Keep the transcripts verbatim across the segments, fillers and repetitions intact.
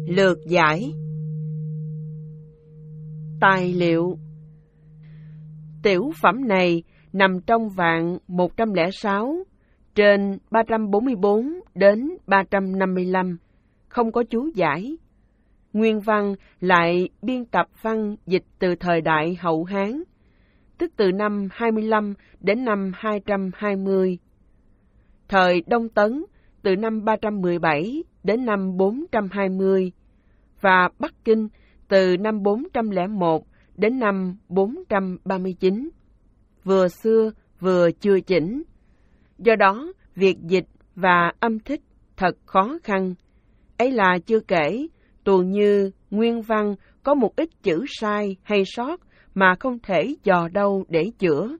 Lược giải. Tài liệu. Tiểu phẩm này nằm trong vạn một trăm lẻ sáu trên ba trăm bốn mươi bốn đến ba trăm năm mươi lăm, không có chú giải. Nguyên văn lại biên tập văn dịch từ thời đại Hậu Hán, tức từ năm hai mươi lăm đến năm hai trăm hai mươi. Thời Đông Tấn từ năm ba trăm mười bảy đến năm bốn trăm hai mươi, và Bắc Kinh từ năm bốn trăm lẻ một đến năm bốn trăm ba mươi chín, vừa xưa vừa chưa chỉnh. Do đó, việc dịch và âm thích thật khó khăn. Ấy là chưa kể, tuồng như nguyên văn có một ít chữ sai hay sót mà không thể dò đâu để chữa.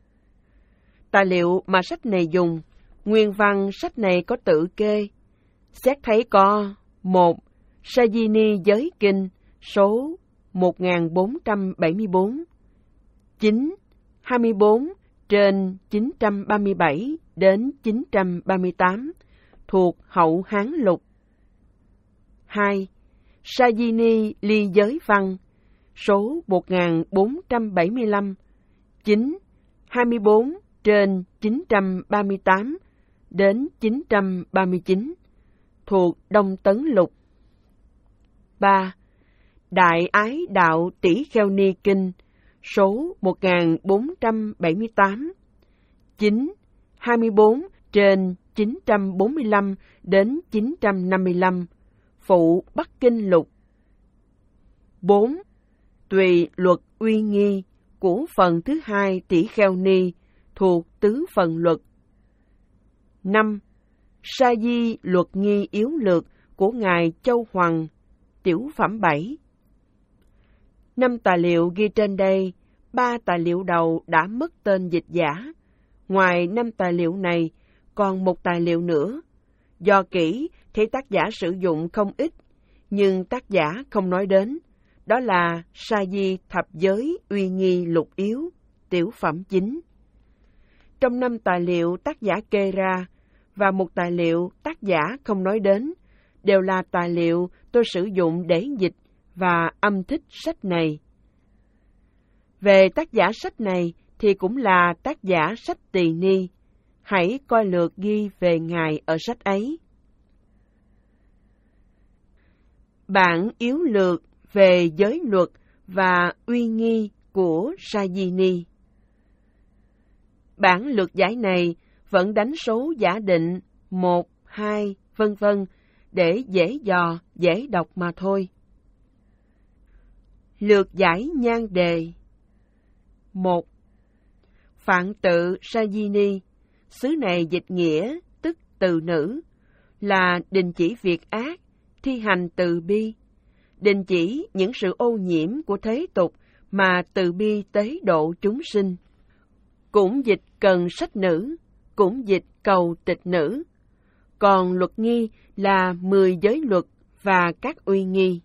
Tài liệu mà sách này dùng, nguyên văn sách này có tự kê. Xét thấy có một Sajini Giới Kinh số một nghìn bốn trăm bảy mươi bốn, chín, hai mươi bốn trên chín trăm ba mươi bảy đến chín trăm ba mươi tám, thuộc Hậu Hán Lục. Hai. Sajini Ly Giới Văn số một nghìn bốn trăm bảy mươi lăm, chín, hai mươi bốn trên chín trăm ba mươi tám đến chín trăm ba mươi chín, thuộc Đông Tấn Lục. Ba. Đại Ái Đạo Tỷ Kheo Ni Kinh số một nghìn bốn trăm bảy mươi tám, chín, hai mươi bốn trên chín trăm bốn mươi lăm đến chín trăm năm mươi lăm, phụ Bắc Kinh Lục. Bốn. Tùy Luật Uy Nghi của phần thứ hai Tỷ Kheo Ni, thuộc Tứ Phần Luật. Năm. Sa Di Luật Nghi Yếu Lược của Ngài Châu Hoằng, tiểu phẩm bảy. Năm tài liệu ghi trên đây, ba tài liệu đầu đã mất tên dịch giả. Ngoài năm tài liệu này, còn một tài liệu nữa. Do kỹ, thì tác giả sử dụng không ít, nhưng tác giả không nói đến. Đó là Sa Di Thập Giới Uy Nghi Lục Yếu, tiểu phẩm chín. Trong năm tài liệu tác giả kê ra, và một tài liệu tác giả không nói đến, đều là tài liệu tôi sử dụng để dịch và âm thích sách này. Về tác giả sách này thì cũng là tác giả sách Tỳ Ni. Hãy coi lượt ghi về Ngài ở sách ấy. Bản yếu lược về giới luật và uy nghi của Sajini. Bản lược giải này vẫn đánh số giả định một, hai, vân vân để dễ dò, dễ đọc mà thôi. Lược giải nhan đề. Một. Phạn tự Sajini, xứ này dịch nghĩa, tức từ nữ, là đình chỉ việc ác, thi hành từ bi, đình chỉ những sự ô nhiễm của thế tục mà từ bi tế độ chúng sinh. Cũng dịch cần sách nữ, cũng dịch cầu tịch nữ. Còn luật nghi là mười giới luật và các uy nghi.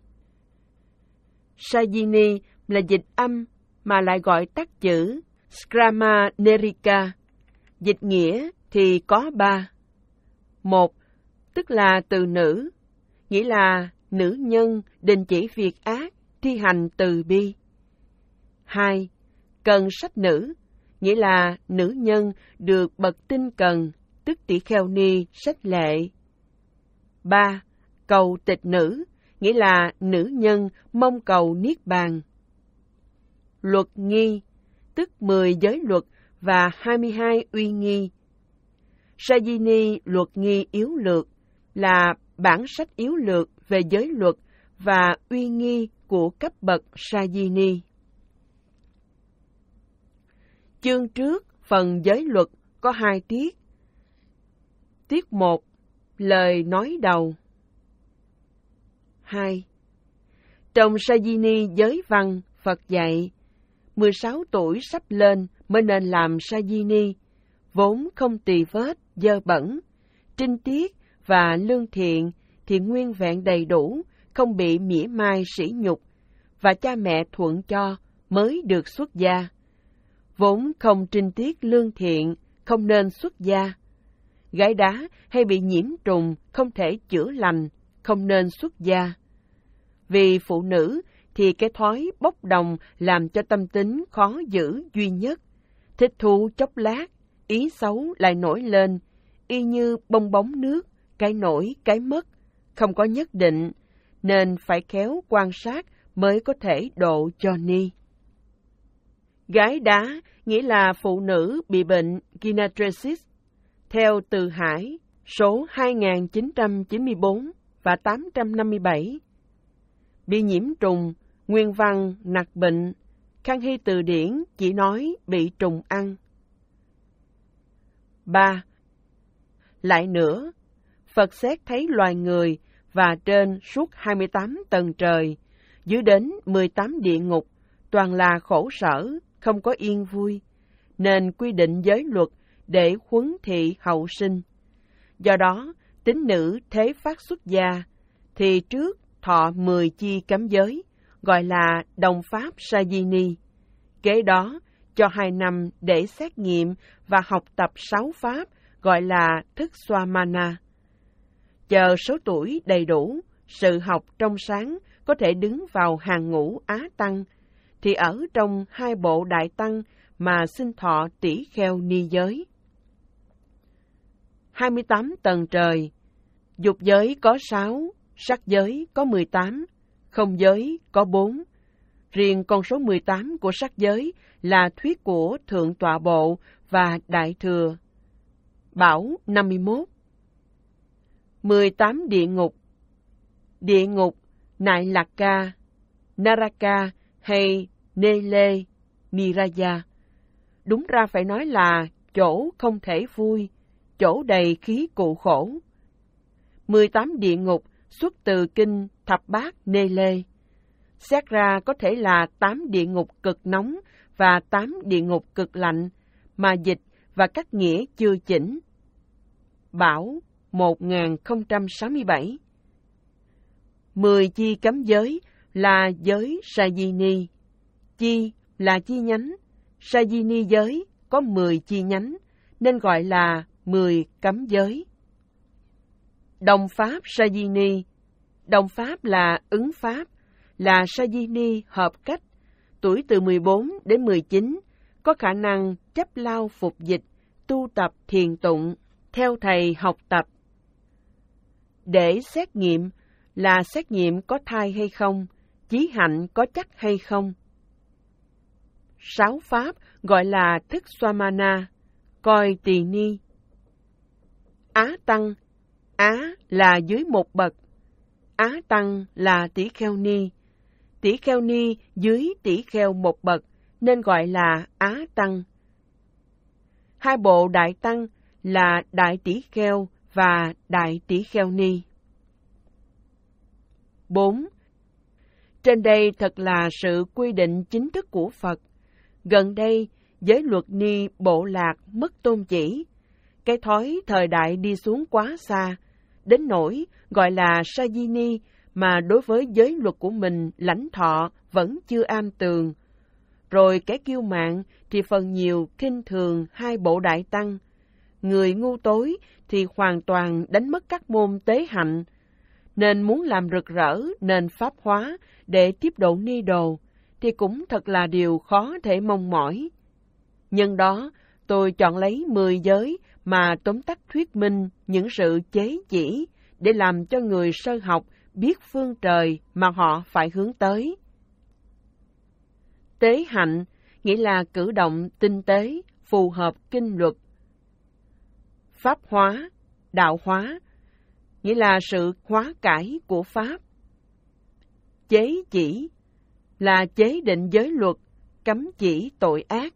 Sajini là dịch âm mà lại gọi tắt chữ Skrama Nerika. Dịch nghĩa thì có ba. Một, tức là từ nữ, nghĩa là nữ nhân đình chỉ việc ác, thi hành từ bi. Hai, cần sách nữ, nghĩa là nữ nhân được bậc tinh cần, tức tỷ kheo ni sách lệ. Ba, cầu tịch nữ, nghĩa là nữ nhân mong cầu niết bàn. Luật nghi, tức mười giới luật và hai mươi hai uy nghi. Sajini luật nghi yếu lược là bản sách yếu lược về giới luật và uy nghi của cấp bậc Sajini. Chương trước phần giới luật có hai tiết. Tiết một, lời nói đầu. Hai. Trong Sajini giới văn, Phật dạy, mười sáu tuổi sắp lên mới nên làm Sajini, vốn không tỳ vết, dơ bẩn, trinh tiết và lương thiện thì nguyên vẹn đầy đủ, không bị mỉa mai sỉ nhục, và cha mẹ thuận cho mới được xuất gia. Vốn không trinh tiết lương thiện, không nên xuất gia. Gái đá hay bị nhiễm trùng không thể chữa lành, không nên xuất gia. Vì phụ nữ thì cái thói bốc đồng làm cho tâm tính khó giữ duy nhất. Thích thú chốc lát, ý xấu lại nổi lên, y như bong bóng nước, cái nổi, cái mất, không có nhất định, nên phải khéo quan sát mới có thể độ cho ni. Gái đá nghĩa là phụ nữ bị bệnh gynaectasis, theo Từ Hải, số hai nghìn chín trăm chín mươi bốn và tám trăm năm mươi bảy. Bị nhiễm trùng, nguyên văn nặc bệnh, Khang Hy Từ Điển chỉ nói bị trùng ăn. ba. Lại nữa, Phật xét thấy loài người và trên suốt hai mươi tám tầng trời, dưới đến mười tám địa ngục, toàn là khổ sở, không có yên vui, nên quy định giới luật để huấn thị hậu sinh. Do đó, tín nữ thế phát xuất gia, thì trước thọ mười chi cấm giới, gọi là đồng pháp Sajini. Kế đó, cho hai năm để xét nghiệm và học tập sáu pháp, gọi là thức Swamana. Chờ số tuổi đầy đủ, sự học trong sáng có thể đứng vào hàng ngũ Á Tăng, thì ở trong hai bộ Đại Tăng mà xin thọ tỷ kheo ni giới. hai mươi tám tầng trời, dục giới có sáu, sắc giới có mười tám, không giới có bốn. Riêng con số mười tám của sắc giới là thuyết của Thượng Tọa Bộ và Đại Thừa. Bảo năm mươi mốt. mười tám địa ngục. Địa ngục Nại Lạc Ca, Naraka hay Nele, Niraya. Đúng ra phải nói là chỗ không thể vui, chỗ đầy khí cụ khổ. mười tám địa ngục xuất từ kinh Thập Bát Nele. Xét ra có thể là tám địa ngục cực nóng và tám địa ngục cực lạnh, mà dịch và các nghĩa chưa chỉnh. Bảo một nghìn không trăm sáu mươi bảy. Mười chi cấm giới là giới Sajini. Chi là chi nhánh. Sajini giới có mười chi nhánh, nên gọi là mười cấm giới. Đồng pháp Sajini. Đồng pháp là ứng pháp, là Sajini hợp cách, tuổi từ mười bốn đến mười chín, có khả năng chấp lao phục dịch, tu tập thiền tụng, theo thầy học tập. Để xét nghiệm là xét nghiệm có thai hay không, chí hạnh có chắc hay không. Sáu pháp gọi là thức Swamana, coi tỳ ni. Á Tăng, Á là dưới một bậc, Á Tăng là tỷ kheo ni, tỷ kheo ni dưới tỷ kheo một bậc, nên gọi là Á Tăng. Hai bộ Đại Tăng là Đại Tỷ Kheo và Đại Tỷ Kheo Ni. bốn. Trên đây thật là sự quy định chính thức của Phật. Gần đây, giới luật ni bộ lạc mất tôn chỉ. Cái thói thời đại đi xuống quá xa, đến nỗi gọi là Sajini mà đối với giới luật của mình lãnh thọ vẫn chưa am tường. Rồi cái kiêu mạn thì phần nhiều khinh thường hai bộ Đại Tăng. Người ngu tối thì hoàn toàn đánh mất các môn tế hạnh, nên muốn làm rực rỡ nền pháp hóa để tiếp độ ni đồ thì cũng thật là điều khó thể mong mỏi. Nhân đó, tôi chọn lấy mười giới mà tóm tắt thuyết minh những sự chế chỉ để làm cho người sơ học biết phương trời mà họ phải hướng tới. Tế hạnh nghĩa là cử động tinh tế, phù hợp kinh luật. Pháp hóa, đạo hóa, nghĩa là sự hóa cải của Pháp. Chế chỉ là chế định giới luật, cấm chỉ tội ác.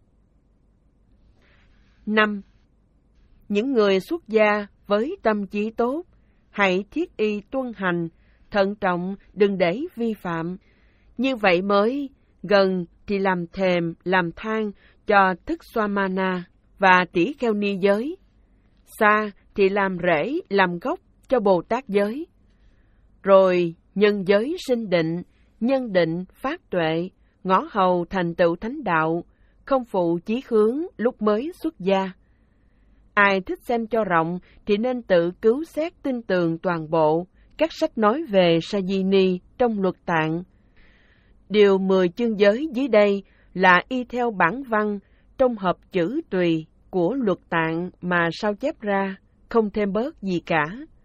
năm. Những người xuất gia với tâm trí tốt, hãy thiết y tuân hành, thận trọng đừng để vi phạm. Như vậy mới gần thì làm thèm, làm than cho thức Swamana và tỷ kheo ni giới. Xa thì làm rễ, làm gốc cho Bồ Tát giới. Rồi nhân giới sinh định, nhân định phát tuệ, ngõ hầu thành tựu thánh đạo, không phụ chí hướng lúc mới xuất gia. Ai thích xem cho rộng thì nên tự cứu xét tin tường toàn bộ các sách nói về Sajini trong luật tạng. Điều mười chương giới dưới đây là y theo bản văn trong hợp chữ tùy của luật tạng mà sao chép ra, không thêm bớt gì cả.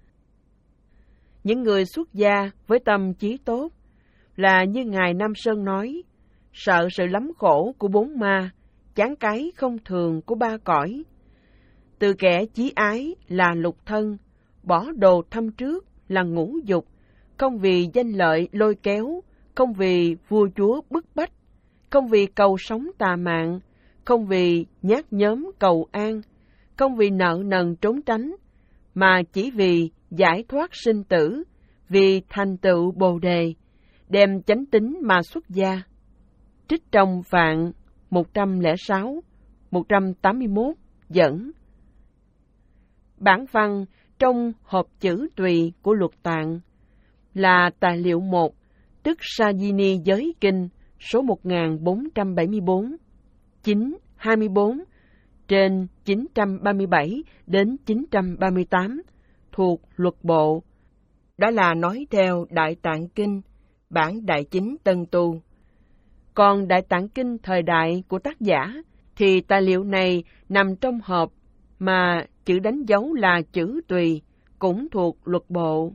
Những người xuất gia với tâm trí tốt là như Ngài Nam Sơn nói, sợ sự lắm khổ của bốn ma, chán cái không thường của ba cõi. Từ kẻ chí ái là lục thân, bỏ đồ thăm trước là ngũ dục, không vì danh lợi lôi kéo, không vì vua chúa bức bách, không vì cầu sống tà mạng, không vì nhát nhóm cầu an, không vì nợ nần trốn tránh, mà chỉ vì giải thoát sinh tử, vì thành tựu Bồ Đề, đem chánh tín mà xuất gia. Trích trong Vạn một trăm lẻ sáu, một trăm tám mươi mốt dẫn. Bản văn trong hộp chữ tùy của luật tạng là tài liệu một, tức Sajini Giới Kinh số một nghìn bốn trăm bảy mươi bốn, chín hai mươi bốn trên chín trăm ba mươi bảy đến chín trăm ba mươi tám thuộc luật bộ. Đó là nói theo Đại Tạng Kinh, bản Đại Chính Tân Tu. Còn Đại Tạng Kinh thời đại của tác giả thì tài liệu này nằm trong hộp mà chữ đánh dấu là chữ tùy, cũng thuộc luật bộ.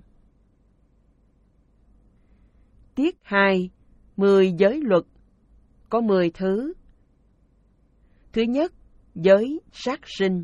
Tiết hai, mười giới luật, có mười thứ. Thứ nhất, giới sát sinh.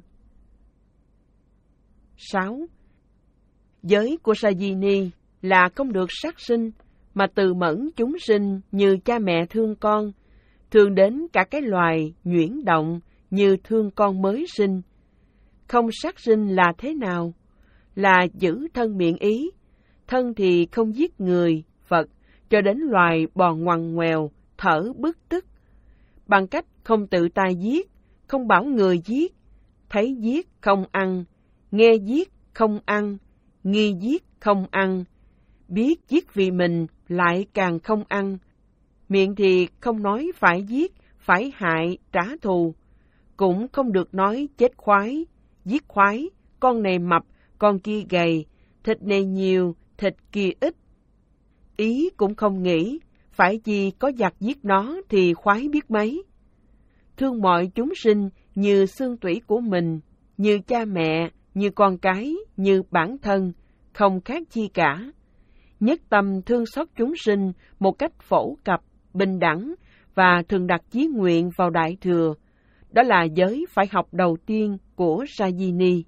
Sáu. Giới của Sajini là không được sát sinh, mà từ mẫn chúng sinh như cha mẹ thương con, thường đến cả cái loài nhuyễn động như thương con mới sinh. Không sát sinh là thế nào? Là giữ thân miệng ý, thân thì không giết người, vật, cho đến loài bò ngoằn ngoèo, thở bức tức, bằng cách không tự tay giết, không bảo người giết, thấy giết không ăn, nghe giết không ăn, nghi giết không ăn, biết giết vì mình lại càng không ăn, miệng thì không nói phải giết, phải hại, trả thù, cũng không được nói chết khoái, giết khoái, con này mập, con kia gầy, thịt này nhiều, thịt kia ít. Ý cũng không nghĩ, phải chi có giặc giết nó thì khoái biết mấy. Thương mọi chúng sinh như xương tủy của mình, như cha mẹ, như con cái, như bản thân, không khác chi cả. Nhất tâm thương xót chúng sinh một cách phổ cập, bình đẳng và thường đặt chí nguyện vào Đại Thừa. Đó là giới phải học đầu tiên của Sajini.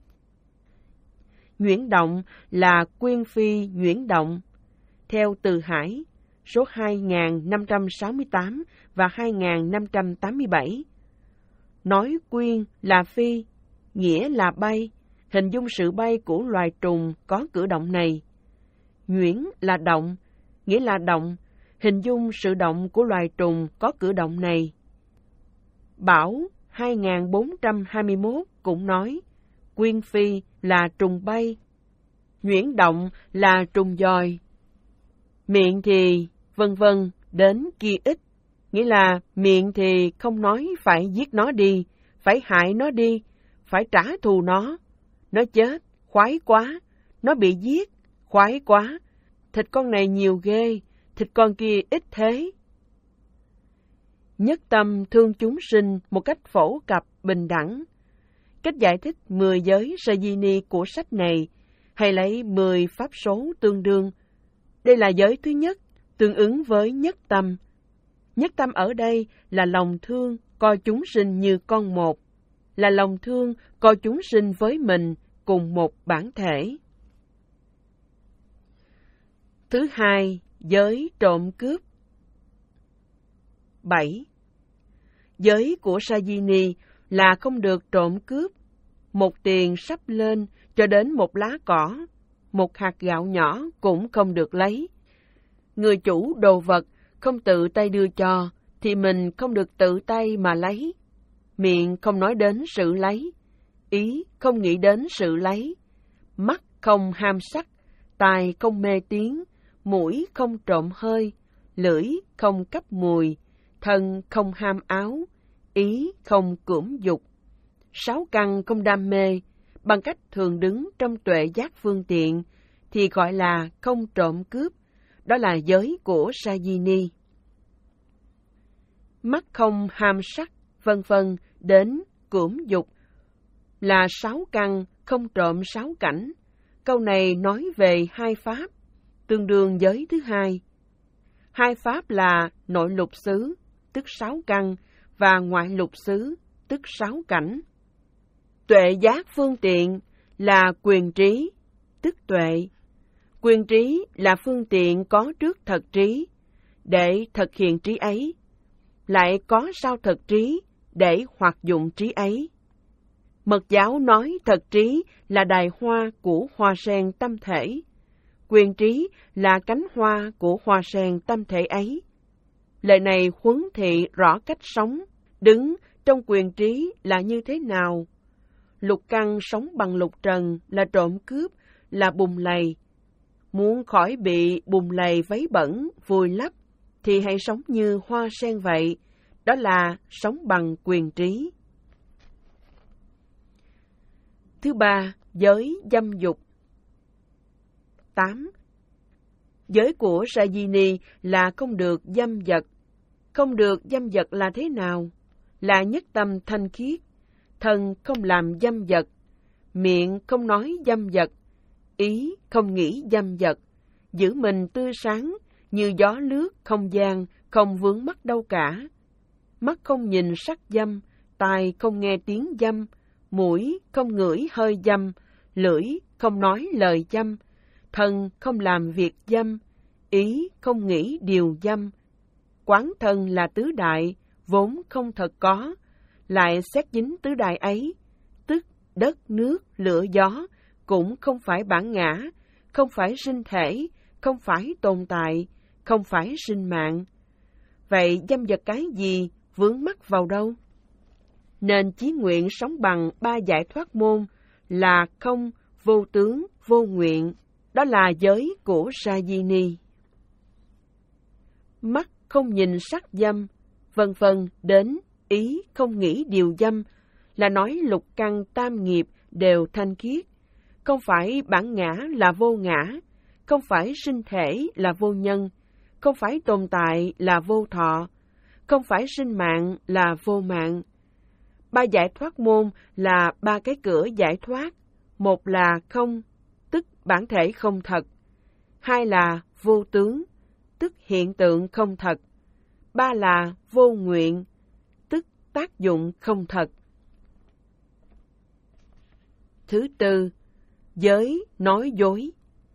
Nhuyễn động là quyên phi nhuyễn động. Theo Từ Hải, số hai nghìn năm trăm sáu mươi tám và hai nghìn năm trăm tám mươi bảy. Nói quyên là phi, nghĩa là bay, hình dung sự bay của loài trùng có cử động này. Nhuyễn là động, nghĩa là động, hình dung sự động của loài trùng có cử động này. Bảo hai nghìn bốn trăm hai mươi mốt cũng nói, quyên phi là trùng bay, nhuyễn động là trùng dòi. Miệng thì vân vân đến kia ít, nghĩa là miệng thì không nói phải giết nó đi, phải hại nó đi, phải trả thù nó. Nó chết, khoái quá, nó bị giết, khoái quá, thịt con này nhiều ghê, thịt con kia ít thế. Nhất tâm thương chúng sinh một cách phổ cập, bình đẳng. Cách giải thích mười giới Sajini của sách này, hay lấy mười pháp số tương đương. Đây là giới thứ nhất, tương ứng với nhất tâm. Nhất tâm ở đây là lòng thương, coi chúng sinh như con một, là lòng thương, coi chúng sinh với mình cùng một bản thể. Thứ hai, giới trộm cướp. Bảy. Giới của Sajini là không được trộm cướp. Một tiền sắp lên cho đến một lá cỏ, một hạt gạo nhỏ cũng không được lấy. Người chủ đồ vật không tự tay đưa cho, thì mình không được tự tay mà lấy. Miệng không nói đến sự lấy, ý không nghĩ đến sự lấy, mắt không ham sắc, tai không mê tiếng, mũi không trộm hơi, lưỡi không cấp mùi, thân không ham áo, ý không cưỡng dục, sáu căn không đam mê, bằng cách thường đứng trong tuệ giác phương tiện, thì gọi là không trộm cướp, đó là giới của Sajini. Mắt không ham sắc, vân vân đến cưỡng dục là sáu căn, không trộm sáu cảnh. Câu này nói về hai pháp, tương đương giới thứ hai. Hai pháp là nội lục xứ, tức sáu căn, và ngoại lục xứ, tức sáu cảnh. Tuệ giác phương tiện là quyền trí, tức tuệ. Quyền trí là phương tiện có trước thật trí, để thực hiện trí ấy, lại có sau thật trí, để hoạt dụng trí ấy. Mật giáo nói thật trí là đài hoa của hoa sen tâm thể, quyền trí là cánh hoa của hoa sen tâm thể ấy. Lời này huấn thị rõ cách sống, đứng trong quyền trí là như thế nào. Lục căn sống bằng lục trần là trộm cướp, là bùn lầy. Muốn khỏi bị bùn lầy vấy bẩn, vùi lấp, thì hãy sống như hoa sen vậy, đó là sống bằng quyền trí. Thứ ba, giới dâm dục. tám. Giới của Sajini là không được dâm vật. Không được dâm vật là thế nào? Là nhất tâm thanh khiết, thân không làm dâm vật, miệng không nói dâm vật, ý không nghĩ dâm vật, giữ mình tươi sáng như gió lướt không gian, không vướng mắc đâu cả. Mắt không nhìn sắc dâm, tai không nghe tiếng dâm, mũi không ngửi hơi dâm, lưỡi không nói lời dâm, thân không làm việc dâm, ý không nghĩ điều dâm. Quán thân là tứ đại, vốn không thật có, lại xét dính tứ đại ấy, tức đất, nước, lửa, gió, cũng không phải bản ngã, không phải sinh thể, không phải tồn tại, không phải sinh mạng. Vậy dâm vật cái gì, vướng mắc vào đâu? Nên chí nguyện sống bằng ba giải thoát môn là không, vô tướng, vô nguyện, đó là giới của Sajini. Mắt không nhìn sắc dâm, vân vân đến ý không nghĩ điều dâm, là nói lục căn tam nghiệp đều thanh khiết, không phải bản ngã là vô ngã, không phải sinh thể là vô nhân, không phải tồn tại là vô thọ, không phải sinh mạng là vô mạng. Ba giải thoát môn là ba cái cửa giải thoát, một là không, tức bản thể không thật, hai là vô tướng, tức hiện tượng không thật, ba là vô nguyện, tức tác dụng không thật. Thứ tư, giới nói dối.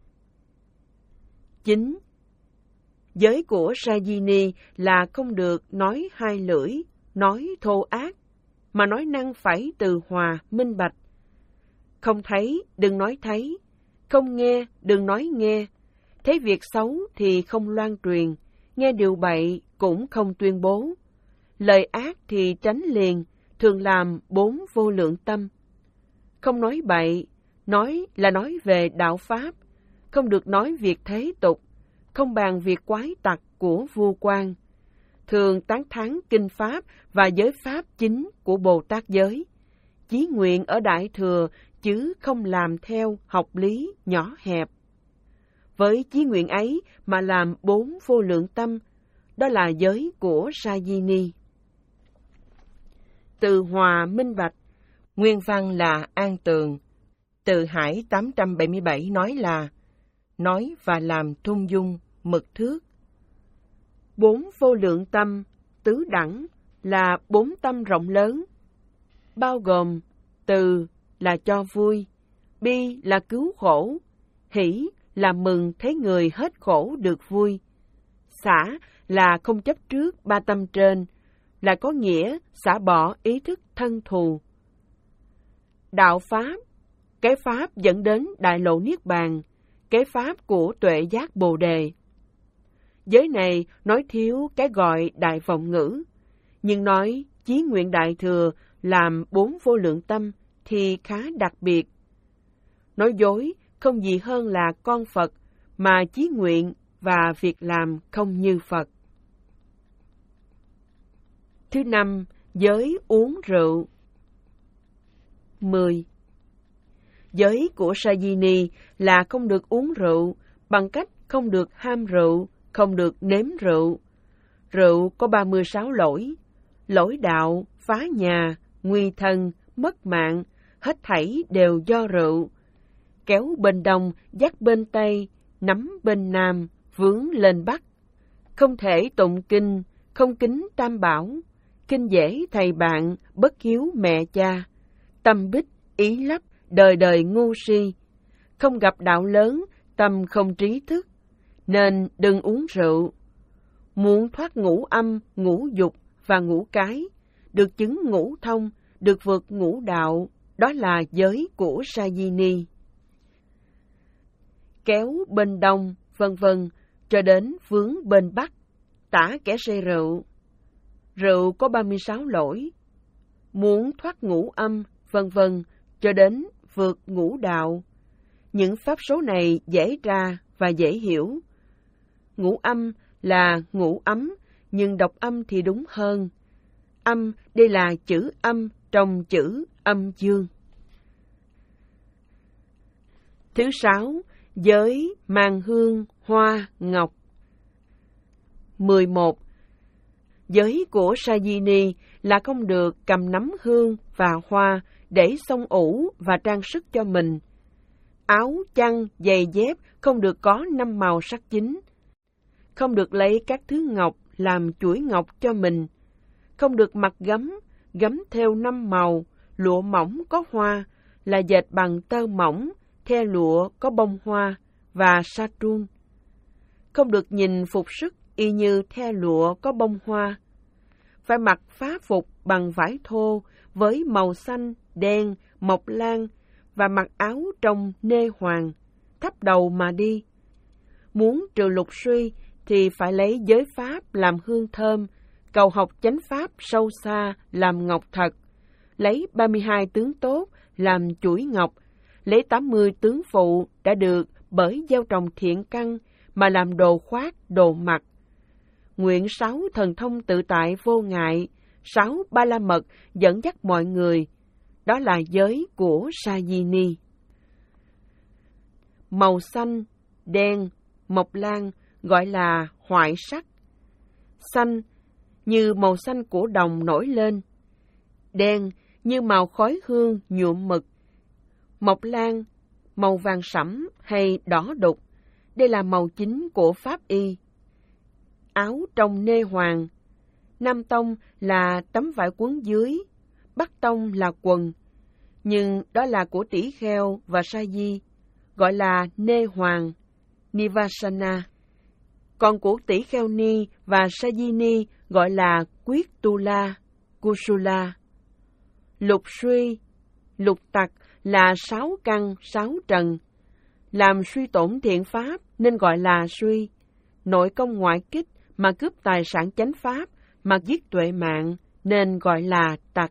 Chín. Giới của Sajini là không được nói hai lưỡi, nói thô ác, mà nói năng phải từ hòa, minh bạch. Không thấy, đừng nói thấy, không nghe, đừng nói nghe, thấy việc xấu thì không loan truyền, nghe điều bậy cũng không tuyên bố. Lời ác thì tránh liền, thường làm bốn vô lượng tâm. Không nói bậy, nói là nói về đạo Pháp, không được nói việc thế tục, không bàn việc quái tặc của vua quan. Thường tán thán kinh Pháp và giới Pháp chính của Bồ Tát giới. Chí nguyện ở Đại Thừa chứ không làm theo học lý nhỏ hẹp. Với chí nguyện ấy mà làm bốn vô lượng tâm, đó là giới của Sajini. Từ hòa minh bạch, nguyên văn là an tường. Từ Hải tám trăm bảy mươi bảy nói là nói và làm thung dung, mực thước. Bốn vô lượng tâm, tứ đẳng là bốn tâm rộng lớn, bao gồm từ là cho vui, bi là cứu khổ, hỷ là mừng thấy người hết khổ được vui, xả là không chấp trước ba tâm trên, là có nghĩa xả bỏ ý thức thân thù. Đạo Pháp, cái Pháp dẫn đến đại lộ Niết Bàn, cái Pháp của tuệ giác Bồ Đề. Giới này nói thiếu cái gọi đại vọng ngữ, nhưng nói chí nguyện Đại Thừa làm bốn vô lượng tâm thì khá đặc biệt. Nói dối không gì hơn là con Phật, mà chí nguyện và việc làm không như Phật. Thứ năm, giới uống rượu. Mười. Giới của Sajini là không được uống rượu bằng cách không được ham rượu, không được nếm rượu. Rượu có ba mươi sáu lỗi, lỗi đạo, phá nhà, nguy thân, mất mạng, hết thảy đều do rượu. Kéo bên đông, dắt bên tây, nắm bên nam, vướng lên bắc. Không thể tụng kinh, không kính tam bảo, kinh dễ thầy bạn, bất hiếu mẹ cha. Tâm bích, ý lấp, đời đời ngu si. Không gặp đạo lớn, tâm không trí thức, nên đừng uống rượu. Muốn thoát ngũ âm, ngũ dục và ngũ cái, được chứng ngũ thông, được vượt ngũ đạo, đó là giới của Sajini. Kéo bên đông, vân vân, cho đến vướng bên bắc, tả kẻ say rượu. Rượu có ba mươi sáu lỗi. Muốn thoát ngũ âm, vân vân, cho đến vượt ngũ đạo. Những pháp số này dễ ra và dễ hiểu. Ngũ âm là ngũ ấm, nhưng đọc âm thì đúng hơn. Âm đây là chữ âm trong chữ âm dương. Thứ sáu, giới mang hương, hoa, ngọc. mười một. Giới của Sajini là không được cầm nắm hương và hoa để xông ủ và trang sức cho mình. Áo, chăn, giày dép không được có năm màu sắc chính. Không được lấy các thứ ngọc làm chuỗi ngọc cho mình. Không được mặc gấm, gấm thêu năm màu, lụa mỏng có hoa, là dệt bằng tơ mỏng, the lụa có bông hoa và sa truôn. Không được nhìn phục sức y như the lụa có bông hoa. Phải mặc phá phục bằng vải thô với màu xanh, đen, mộc lan và mặc áo trong nê hoàng, thấp đầu mà đi. Muốn trừ lục suy thì phải lấy giới pháp làm hương thơm, cầu học chánh pháp sâu xa làm ngọc thật, lấy ba mươi hai tướng tốt làm chuỗi ngọc, lấy tám mươi tướng phụ đã được bởi gieo trồng thiện căn mà làm đồ khoác, đồ mặc. Nguyện sáu thần thông tự tại vô ngại, sáu ba la mật dẫn dắt mọi người, đó là giới của Sajini. Màu xanh, đen, mộc lan gọi là hoại sắc. Xanh như màu xanh của đồng nổi lên. Đen như màu khói hương nhuộm mực. Mộc lan, màu vàng sẫm hay đỏ đục, đây là màu chính của pháp y. Áo trong nê hoàng. Nam tông là tấm vải quấn dưới, Bắc tông là quần, nhưng đó là của tỷ kheo và sa di, gọi là nê hoàng, nivasana. Còn của tỷ kheo ni và sa di ni gọi là quyết tu la, kusula. Lục suy, lục tặc là sáu căn, sáu trần. Làm suy tổn thiện pháp nên gọi là suy. Nội công ngoại kích mà cướp tài sản chánh pháp, mà giết tuệ mạng nên gọi là tặc.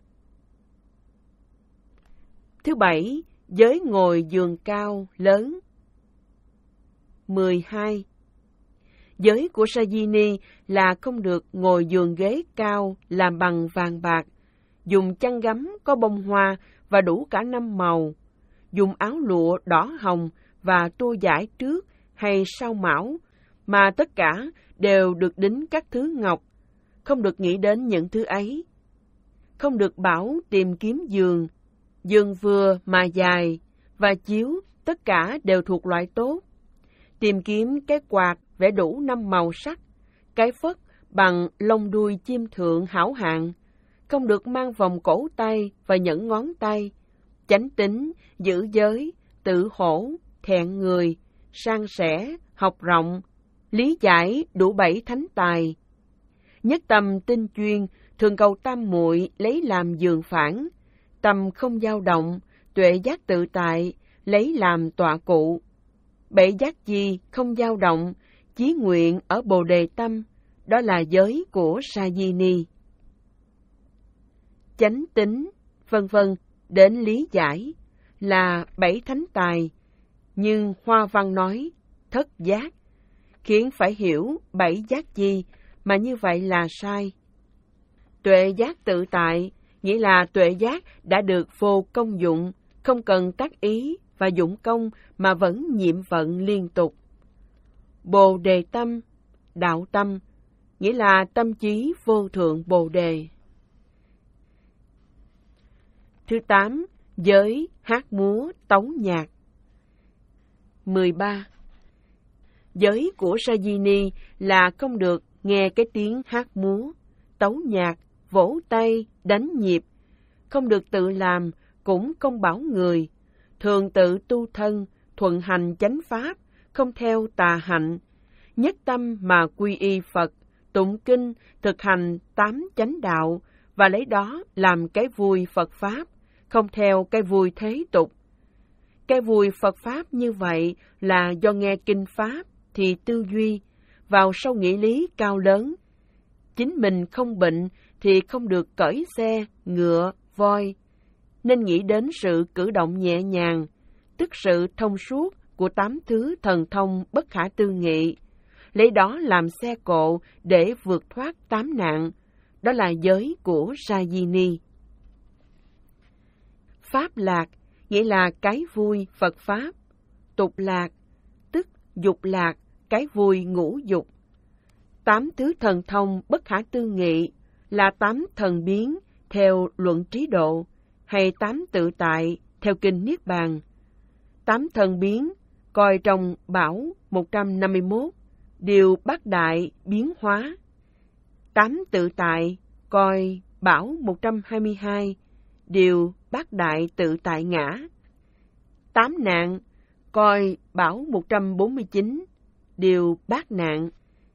Thứ bảy, giới ngồi giường cao, lớn. mười hai. Giới của Sajini là không được ngồi giường ghế cao làm bằng vàng bạc, dùng chăn gấm có bông hoa và đủ cả năm màu, dùng áo lụa đỏ hồng và tua dải trước hay sau mão, mà tất cả đều được đính các thứ ngọc, không được nghĩ đến những thứ ấy. Không được bảo tìm kiếm giường, giường vừa mà dài, và chiếu tất cả đều thuộc loại tốt. Tìm kiếm cái quạt vẽ đủ năm màu sắc, cái phất bằng lông đuôi chim thượng hảo hạng, không được mang vòng cổ tay và nhẫn ngón tay, chánh tín, giữ giới, tự hổ, thẹn người, san sẻ, học rộng, lý giải đủ bảy thánh tài. Nhất tâm tinh chuyên, thường cầu tam muội lấy làm giường phản, tâm không dao động, tuệ giác tự tại, lấy làm tọa cụ. Bảy giác chi không dao động, chí nguyện ở bồ đề tâm, đó là giới của Sajini. Chánh tín, vân vân, đến lý giải, là bảy thánh tài, nhưng Hoa Văn nói thất giác, khiến phải hiểu bảy giác chi, mà như vậy là sai. Tuệ giác tự tại, nghĩa là tuệ giác đã được vô công dụng, không cần tác ý và dụng công mà vẫn nhiệm vận liên tục. Bồ đề tâm, đạo tâm, nghĩa là tâm trí vô thượng Bồ đề. Thứ tám, giới hát múa tấu nhạc. mười ba. Giới của Sajini là không được nghe cái tiếng hát múa, tấu nhạc, vỗ tay, đánh nhịp, không được tự làm, cũng không bảo người, thường tự tu thân, thuận hành chánh pháp, không theo tà hạnh, nhất tâm mà quy y Phật, tụng kinh, thực hành tám chánh đạo và lấy đó làm cái vui Phật pháp, không theo cái vui thế tục. Cái vui Phật pháp như vậy là do nghe kinh pháp thì tư duy, vào sâu nghĩa lý cao lớn. Chính mình không bệnh thì không được cởi xe, ngựa, voi, nên nghĩ đến sự cử động nhẹ nhàng, tức sự thông suốt của tám thứ thần thông bất khả tư nghị, lấy đó làm xe cộ để vượt thoát tám nạn, đó là giới của Sajini. Pháp lạc nghĩa là cái vui Phật pháp, tục lạc tức dục lạc, cái vui ngũ dục. Tám thứ thần thông bất khả tư nghị là tám thần biến theo luận trí độ, hay tám tự tại theo kinh Niết Bàn. Tám thần biến coi trong Bảo một trăm năm mươi mốt, điều bát đại biến hóa. Tám tự tại coi Bảo một trăm hai mươi hai, điều bát đại tự tại ngã. Tám nạn coi Bảo một trăm bốn mươi chín, điều bát nạn.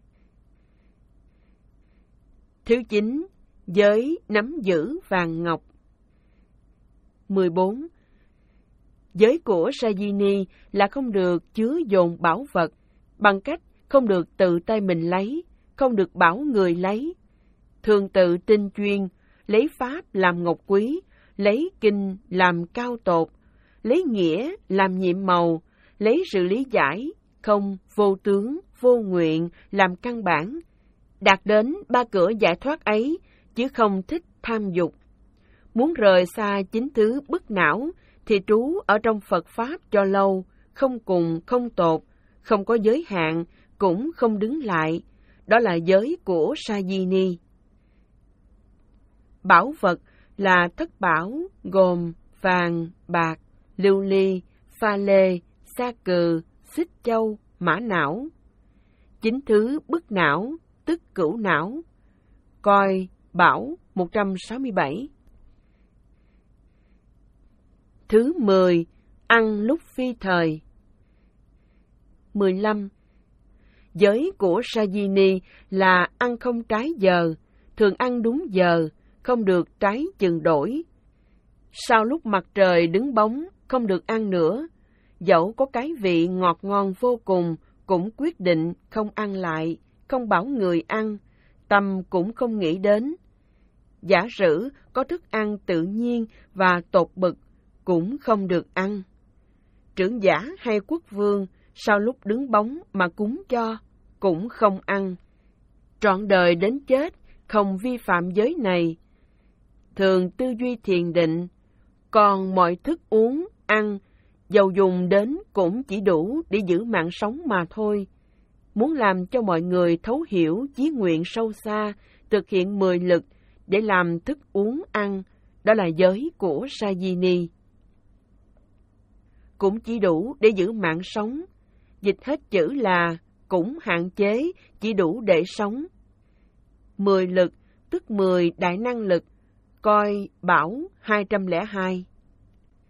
Thứ chín, giới nắm giữ vàng ngọc. mười bốn. Giới của Sajini là không được chứa dồn bảo vật, bằng cách không được tự tay mình lấy, không được bảo người lấy. Thường tự tinh chuyên, lấy pháp làm ngọc quý, lấy kinh làm cao tột, lấy nghĩa làm nhiệm màu, lấy sự lý giải, không, vô tướng, vô nguyện làm căn bản, đạt đến ba cửa giải thoát ấy, chứ không thích tham dục. Muốn rời xa chính thứ bức não, thì trú ở trong Phật Pháp cho lâu, không cùng, không tột, không có giới hạn, cũng không đứng lại. Đó là giới của Sajini. Bảo vật là thất bảo, gồm vàng, bạc, lưu ly, pha lê, sa cừ, xích châu, mã não. Chính thứ bức não, tức cửu não. Coi Bảo một trăm sáu mươi bảy. Thứ mười, ăn lúc phi thời. mười lăm. Giới của Sajini là ăn không trái giờ, thường ăn đúng giờ, không được trái chừng đổi. Sau lúc mặt trời đứng bóng, không được ăn nữa. Dẫu có cái vị ngọt ngon vô cùng, cũng quyết định không ăn lại, không bảo người ăn, tâm cũng không nghĩ đến. Giả sử có thức ăn tự nhiên và tột bực, cũng không được ăn. Trưởng giả hay quốc vương, sau lúc đứng bóng mà cúng cho, cũng không ăn. Trọn đời đến chết, không vi phạm giới này. Thường tư duy thiền định, còn mọi thức uống, ăn, dầu dùng đến cũng chỉ đủ để giữ mạng sống mà thôi. Muốn làm cho mọi người thấu hiểu chí nguyện sâu xa, thực hiện mười lực để làm thức uống ăn, đó là giới của Sajini. Cũng chỉ đủ để giữ mạng sống. Dịch hết chữ là cũng hạn chế, chỉ đủ để sống. Mười lực, tức mười đại năng lực, coi Bảo hai trăm lẻ hai.